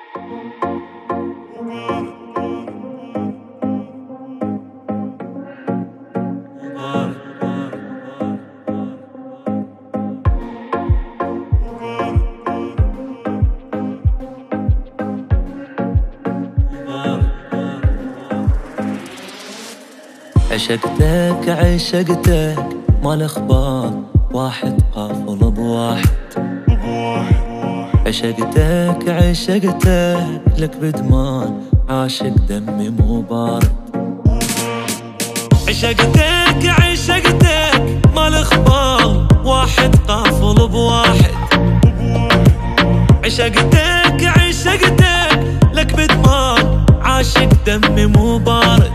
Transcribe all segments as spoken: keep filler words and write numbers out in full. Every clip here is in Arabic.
عشقتك عشقتك ما الاخبار واحد قافل بواحد. عشقتك عشقتك لك بدمان عاشق دمي مو بارد. عشقتك عشقتك ما الاخبار واحد قافل بواحد. عشقتك عشقتك لك بدمان عاشق دمي مو بارد.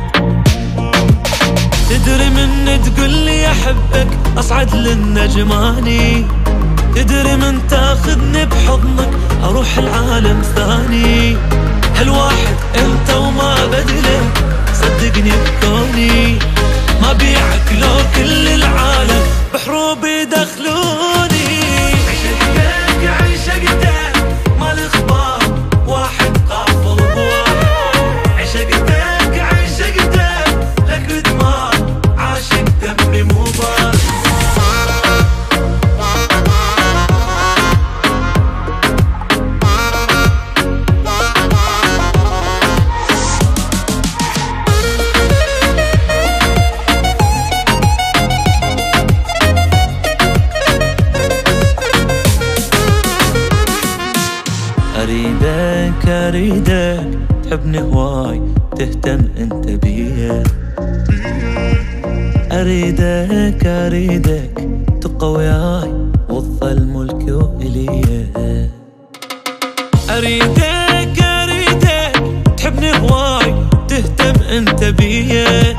تدري من تقولي احبك اصعد للنجماني. تدري من تاخذني بحضنك اروح العالم ثاني. هالواحد انت وما بدلك صدقني بكوني. ما بيعك لو كل العالم بحروب يدخلوني. عشقتك عشقتك ما الاخبار واحد قافل بواحد. عشقتك عشقتك لك بدمان عاشق دمي مو بارد. أريدك أريدك تحبني هواي تهتم انت بيا. أريدك أريدك تبقى وياي وتظل ملكي وإليا. أريدك أريدك تحبني هواي تهتم انت بيا.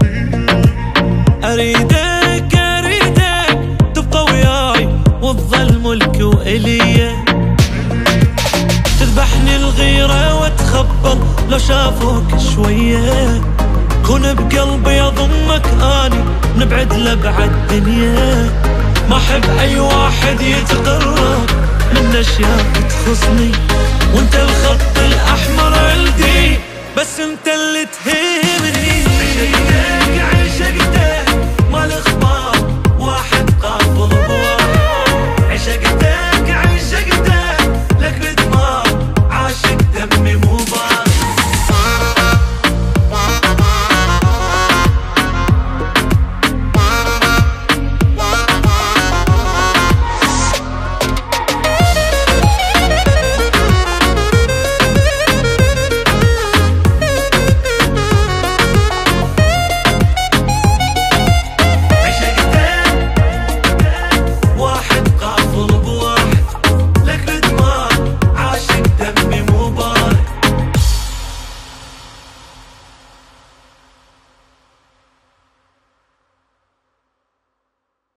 أريدك أريدك تبقى وياي وتظل ملكي وإليا. تذبحني الغيرة واتخبل لو شافوك شوية. كون بقلبي اضمك اني نبعد لبعد دنيا. ما احب اي واحد يتقرب من اشياء تخصني. وانت الخط الاحمر عندي بس انت اللي تهمني.